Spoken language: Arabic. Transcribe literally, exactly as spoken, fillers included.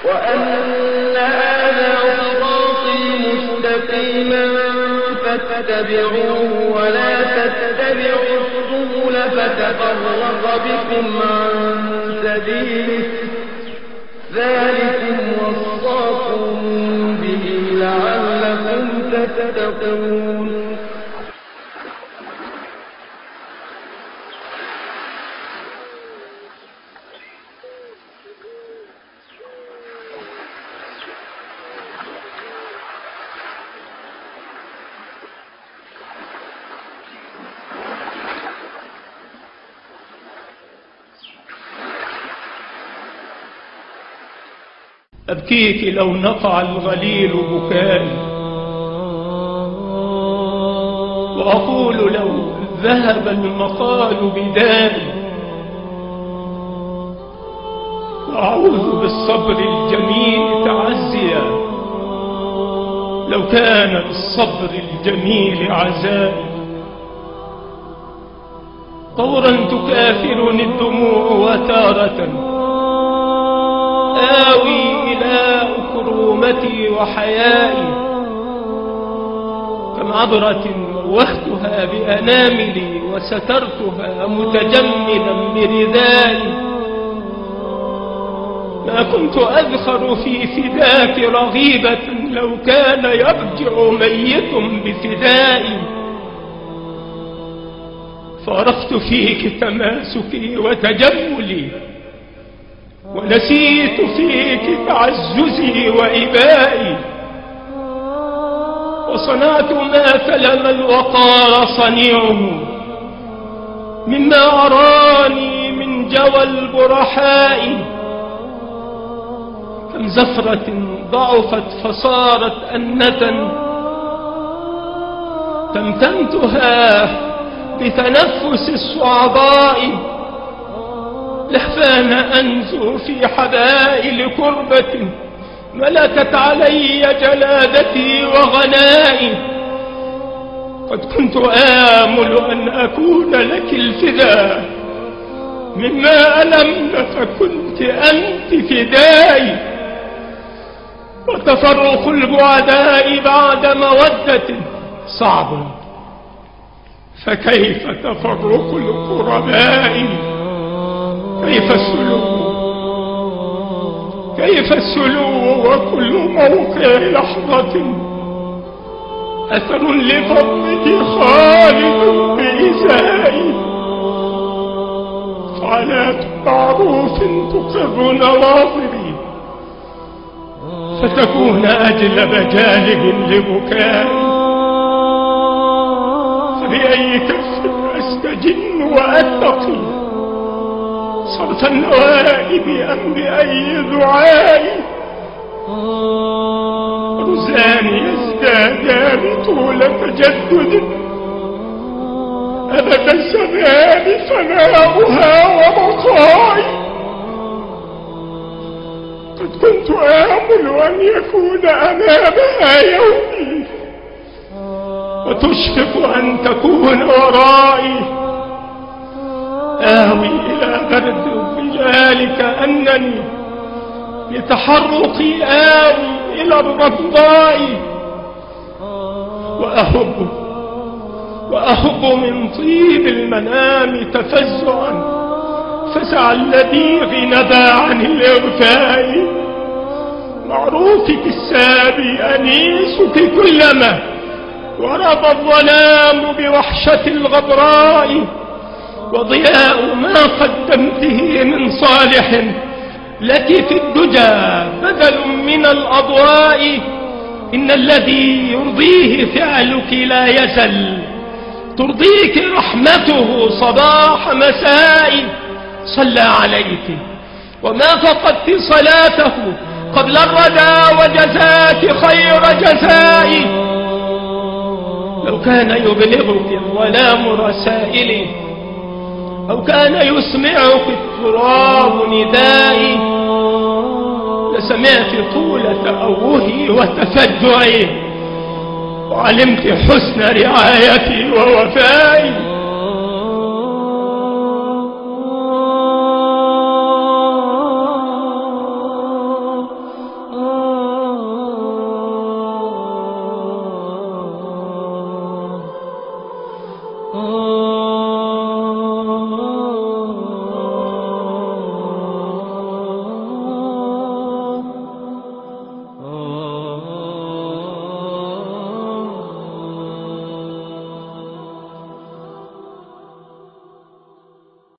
وأن هذا صراطي مستقيما فاتبعوه ولا تتبعوا السبل فتفرق بكم عن سبيله ذلكم وصاكم به لعلكم تتقون. أبكيك لو نقع الغليل بكائي، وأقول لو ذهب المقال بدائي، وأعوذ بالصبر الجميل تعزيا لو كان بالصبر الجميل عزائي. طورا تكافرني الدموع وتارة آوي إلى أكرومتي وحيائي، كم عبرة وختها بأناملي وسترتها متجملا بردائي. ما كنت أذخر في فداك رغيبة لو كان يرجع ميت بفدائي. فارقت فيك تماسكي وتجملي، ونسيت فيك تعززي وإبائي. وصنعت ما فلم الوقار صنيعه مما أراني من جوى البرحاء. كم زفرة ضعفت فصارت أنة تمتمتها بتنفس الصعباء. لهفان أنزو في حبائل كربة ملكت علي جلادتي وغنائي. قد كنت آمل أن أكون لك الفداء مما ألمن، فكنت أنت فدائي. وتفرق البعداء بعد مودة صعب، فكيف تفرق القرباء؟ كيف السلو كيف السلو وكل موقع لحظة أثر لفضله خالد بإزائي. فعلات معروف تقر نواظري فتكون أجلب جالب لبكائي. فبأي كف أستجن وأتقي صرف النوائب أم بأي دعائي؟ رزاني يزدادان طول تجدد أبد الزمان فناؤها وبقائي. قد كنت آمل أن يكون أمامها يومي، وتشفق أن تكون ورائي. آوي إلى برد الرجال كأنني لتحرقي آوي إلى الرضاء. وأهب وأهب من طيب المنام تفزعا فسع اللذيذ نبى عن الإغفاء. معروفك السابي أنيسك كلما ورب الظلام بوحشة الغبراء. وضياء ما قدمته من صالح لك في الدجى بدل من الأضواء. إن الذي يرضيه فعلك لا يزل ترضيك رحمته صباح مساء. صلى عليك وما فقدت صلاته قبل الردى وجزاك خير جزاء. لو كان يبلغك الظلام رسائلي أو كان يسمعك التراب ندائي لسمعت طول تأوهي وتفجعي وعلمت حسن رعايتي ووفائي.